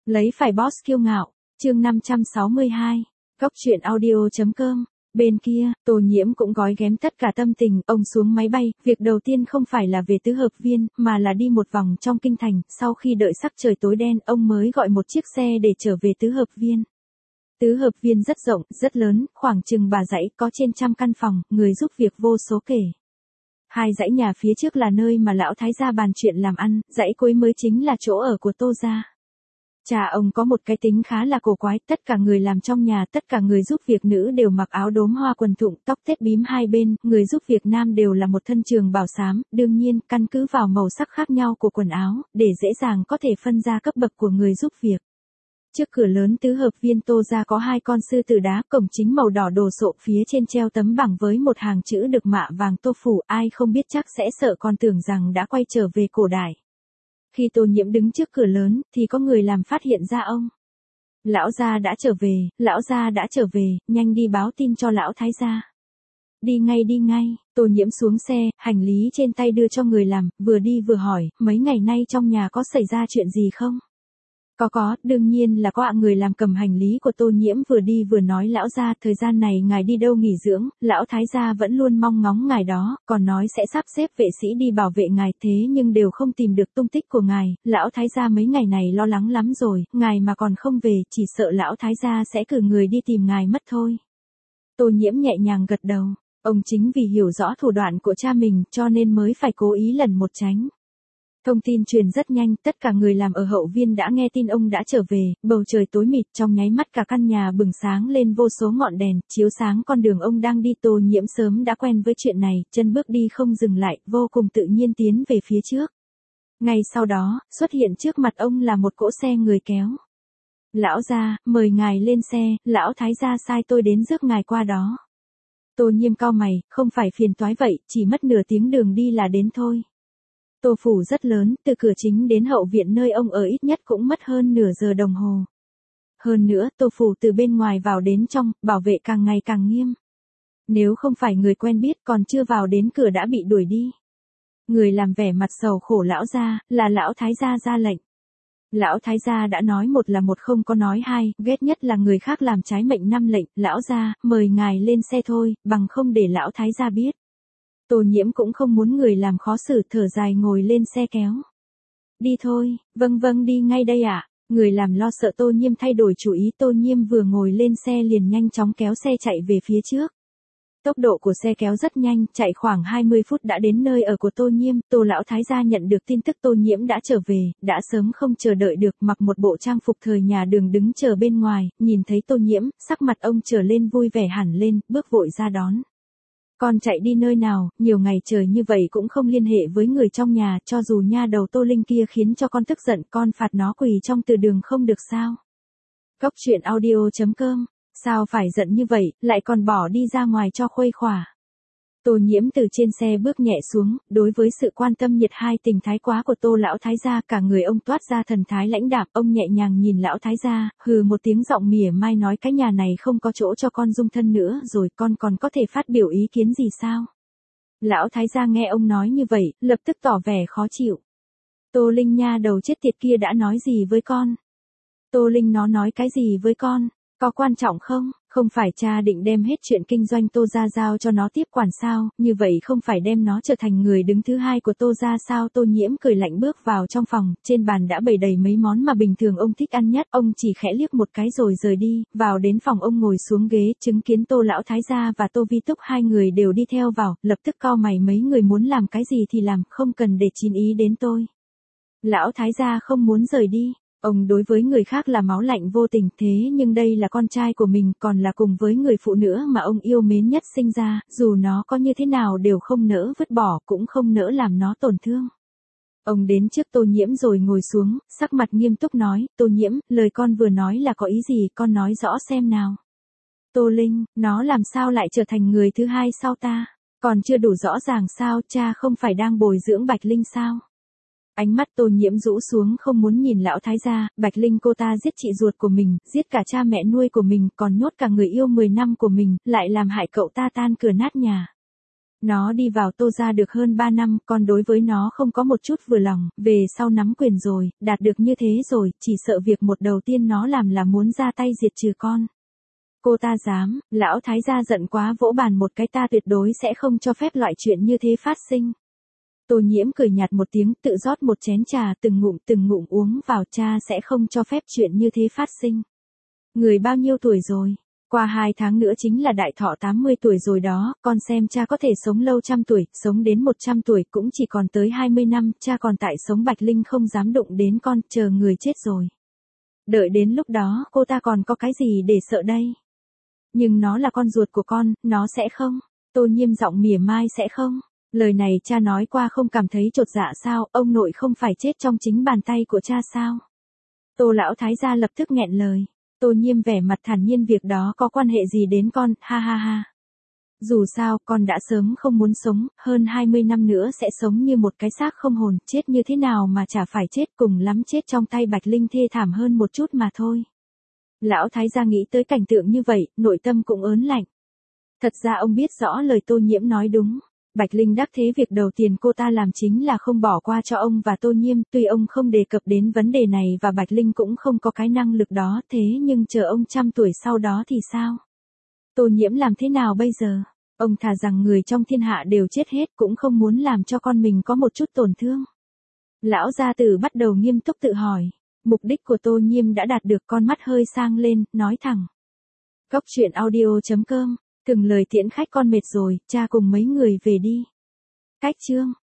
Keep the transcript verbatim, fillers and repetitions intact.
Lấy phải boss kiêu ngạo, chương năm trăm sáu mươi hai, góc truyện audio.com. Bên kia, Tô Nhiễm cũng gói ghém tất cả tâm tình, ông xuống máy bay, việc đầu tiên không phải là về tứ hợp viên, mà là đi một vòng trong kinh thành, sau khi đợi sắc trời tối đen, ông mới gọi một chiếc xe để trở về tứ hợp viên. Tứ hợp viên rất rộng, rất lớn, khoảng chừng bà dãy, có trên trăm căn phòng, người giúp việc vô số kể. Hai dãy nhà phía trước là nơi mà lão thái gia bàn chuyện làm ăn, dãy cuối mới chính là chỗ ở của Tô gia. Cha ông có một cái tính khá là cổ quái, tất cả người làm trong nhà, tất cả người giúp việc nữ đều mặc áo đốm hoa quần thụng, tóc tết bím hai bên, người giúp việc nam đều là một thân trường bào xám, đương nhiên, căn cứ vào màu sắc khác nhau của quần áo, để dễ dàng có thể phân ra cấp bậc của người giúp việc. Trước cửa lớn tứ hợp viên Tô gia có hai con sư tử đá, cổng chính màu đỏ đồ sộ, phía trên treo tấm bảng với một hàng chữ được mạ vàng tô phủ, ai không biết chắc sẽ sợ còn tưởng rằng đã quay trở về cổ đại. Khi Tô Nhiễm đứng trước cửa lớn, thì có người làm phát hiện ra ông. Lão gia đã trở về, lão gia đã trở về, nhanh đi báo tin cho lão thái gia. Đi ngay đi ngay, Tô Nhiễm xuống xe, hành lý trên tay đưa cho người làm, vừa đi vừa hỏi, mấy ngày nay trong nhà có xảy ra chuyện gì không? Có có, đương nhiên là có ạ. Người làm cầm hành lý của Tô Nhiễm vừa đi vừa nói, lão gia, thời gian này ngài đi đâu nghỉ dưỡng, lão thái gia vẫn luôn mong ngóng ngài đó, còn nói sẽ sắp xếp vệ sĩ đi bảo vệ ngài, thế nhưng đều không tìm được tung tích của ngài, lão thái gia mấy ngày này lo lắng lắm rồi, ngài mà còn không về, chỉ sợ lão thái gia sẽ cử người đi tìm ngài mất thôi. Tô Nhiễm nhẹ nhàng gật đầu, ông chính vì hiểu rõ thủ đoạn của cha mình, cho nên mới phải cố ý lần một tránh. Thông tin truyền rất nhanh, tất cả người làm ở hậu viên đã nghe tin ông đã trở về, bầu trời tối mịt, trong nháy mắt cả căn nhà bừng sáng lên vô số ngọn đèn, chiếu sáng con đường ông đang đi. Tô Nhiễm sớm đã quen với chuyện này, chân bước đi không dừng lại, vô cùng tự nhiên tiến về phía trước. Ngay sau đó, xuất hiện trước mặt ông là một cỗ xe người kéo. Lão gia, mời ngài lên xe, lão thái gia sai tôi đến rước ngài qua đó. Tô Nhiễm cau mày, không phải phiền toái vậy, chỉ mất nửa tiếng đường đi là đến thôi. Tô phủ rất lớn, từ cửa chính đến hậu viện nơi ông ở ít nhất cũng mất hơn nửa giờ đồng hồ. Hơn nữa, Tô phủ từ bên ngoài vào đến trong, bảo vệ càng ngày càng nghiêm. Nếu không phải người quen biết, còn chưa vào đến cửa đã bị đuổi đi. Người làm vẻ mặt sầu khổ lão gia, là lão thái gia ra lệnh. Lão thái gia đã nói một là một, không có nói hai, ghét nhất là người khác làm trái mệnh năm lệnh. Lão gia, mời ngài lên xe thôi, bằng không để lão thái gia biết. Tô Nhiễm cũng không muốn người làm khó xử, thở dài ngồi lên xe kéo. Đi thôi, vâng vâng đi ngay đây ạ. Người làm lo sợ Tô Nhiễm thay đổi chủ ý, Tô Nhiễm vừa ngồi lên xe liền nhanh chóng kéo xe chạy về phía trước. Tốc độ của xe kéo rất nhanh, chạy khoảng hai mươi phút đã đến nơi ở của Tô Nhiễm. Tô lão thái gia nhận được tin tức Tô Nhiễm đã trở về, đã sớm không chờ đợi được, mặc một bộ trang phục thời nhà đường đứng chờ bên ngoài, nhìn thấy Tô Nhiễm, sắc mặt ông trở lên vui vẻ hẳn lên, bước vội ra đón. Con chạy đi nơi nào, nhiều ngày trời như vậy cũng không liên hệ với người trong nhà, cho dù nha đầu Tô Linh kia khiến cho con tức giận, con phạt nó quỳ trong từ đường không được sao? Góc truyện audio.com, sao phải giận như vậy, lại còn bỏ đi ra ngoài cho khuây khỏa. Tô Nhiễm từ trên xe bước nhẹ xuống, đối với sự quan tâm nhiệt hai tình thái quá của Tô lão thái gia, cả người ông toát ra thần thái lãnh đạm, ông nhẹ nhàng nhìn lão thái gia, hừ một tiếng, giọng mỉa mai nói, cái nhà này không có chỗ cho con dung thân nữa rồi, con còn có thể phát biểu ý kiến gì sao? Lão thái gia nghe ông nói như vậy, lập tức tỏ vẻ khó chịu. Tô Linh nha đầu chết tiệt kia đã nói gì với con? Tô Linh nó nói cái gì với con? Có quan trọng không? Không phải cha định đem hết chuyện kinh doanh Tô gia giao cho nó tiếp quản sao, như vậy không phải đem nó trở thành người đứng thứ hai của Tô gia sao? Tô Nhiễm cười lạnh bước vào trong phòng, trên bàn đã bày đầy mấy món mà bình thường ông thích ăn nhất, ông chỉ khẽ liếc một cái rồi rời đi, vào đến phòng ông ngồi xuống ghế, chứng kiến Tô lão thái gia và Tô Vi Túc hai người đều đi theo vào, lập tức cau mày, mấy người muốn làm cái gì thì làm, không cần để chín ý đến tôi. Lão thái gia không muốn rời đi. Ông đối với người khác là máu lạnh vô tình, thế nhưng đây là con trai của mình, còn là cùng với người phụ nữ mà ông yêu mến nhất sinh ra, dù nó có như thế nào đều không nỡ vứt bỏ, cũng không nỡ làm nó tổn thương. Ông đến trước Tô Nhiễm rồi ngồi xuống, sắc mặt nghiêm túc nói, Tô Nhiễm, lời con vừa nói là có ý gì, con nói rõ xem nào. Tô Linh, nó làm sao lại trở thành người thứ hai sau ta? Còn chưa đủ rõ ràng sao, cha không phải đang bồi dưỡng Bạch Linh sao? Ánh mắt Tô Nhiễm rũ xuống, không muốn nhìn lão thái gia. Bạch Linh cô ta giết chị ruột của mình, giết cả cha mẹ nuôi của mình, còn nhốt cả người yêu mười năm của mình, lại làm hại cậu ta tan cửa nát nhà. Nó đi vào Tô gia được hơn ba năm, con đối với nó không có một chút vừa lòng, về sau nắm quyền rồi, đạt được như thế rồi, chỉ sợ việc một đầu tiên nó làm là muốn ra tay diệt trừ con. Cô ta dám, lão thái gia giận quá vỗ bàn một cái, ta tuyệt đối sẽ không cho phép loại chuyện như thế phát sinh. Tô Nhiễm cười nhạt một tiếng, tự rót một chén trà, từng ngụm từng ngụm uống vào, cha sẽ không cho phép chuyện như thế phát sinh. Người bao nhiêu tuổi rồi? Qua hai tháng nữa chính là đại thọ tám mươi tuổi rồi đó, con xem cha có thể sống lâu trăm tuổi, sống đến một trăm tuổi cũng chỉ còn tới hai mươi năm, cha còn tại sống, Bạch Linh không dám đụng đến con, chờ người chết rồi. Đợi đến lúc đó, cô ta còn có cái gì để sợ đây? Nhưng nó là con ruột của con, nó sẽ không. Tô Nhiêm giọng mỉa mai, sẽ không. Lời này cha nói qua không cảm thấy chột dạ sao, ông nội không phải chết trong chính bàn tay của cha sao? Tô lão thái gia lập tức nghẹn lời. Tô Nhiêm vẻ mặt thản nhiên, việc đó có quan hệ gì đến con, ha ha ha. Dù sao, con đã sớm không muốn sống, hơn hai mươi năm nữa sẽ sống như một cái xác không hồn, chết như thế nào mà chả phải chết, cùng lắm chết trong tay Bạch Linh thê thảm hơn một chút mà thôi. Lão thái gia nghĩ tới cảnh tượng như vậy, nội tâm cũng ớn lạnh. Thật ra ông biết rõ lời Tô Nhiễm nói đúng. Bạch Linh đắc thế, việc đầu tiên cô ta làm chính là không bỏ qua cho ông và Tô Nhiêm, tuy ông không đề cập đến vấn đề này và Bạch Linh cũng không có cái năng lực đó, thế nhưng chờ ông trăm tuổi sau đó thì sao? Tô Nhiễm làm thế nào bây giờ? Ông thà rằng người trong thiên hạ đều chết hết cũng không muốn làm cho con mình có một chút tổn thương. Lão gia tử bắt đầu nghiêm túc tự hỏi. Mục đích của Tô Nhiêm đã đạt được, con mắt hơi sang lên, nói thẳng. Cốc truyện audio chấm com, từng lời tiễn khách, con mệt rồi, cha cùng mấy người về đi. Cách chương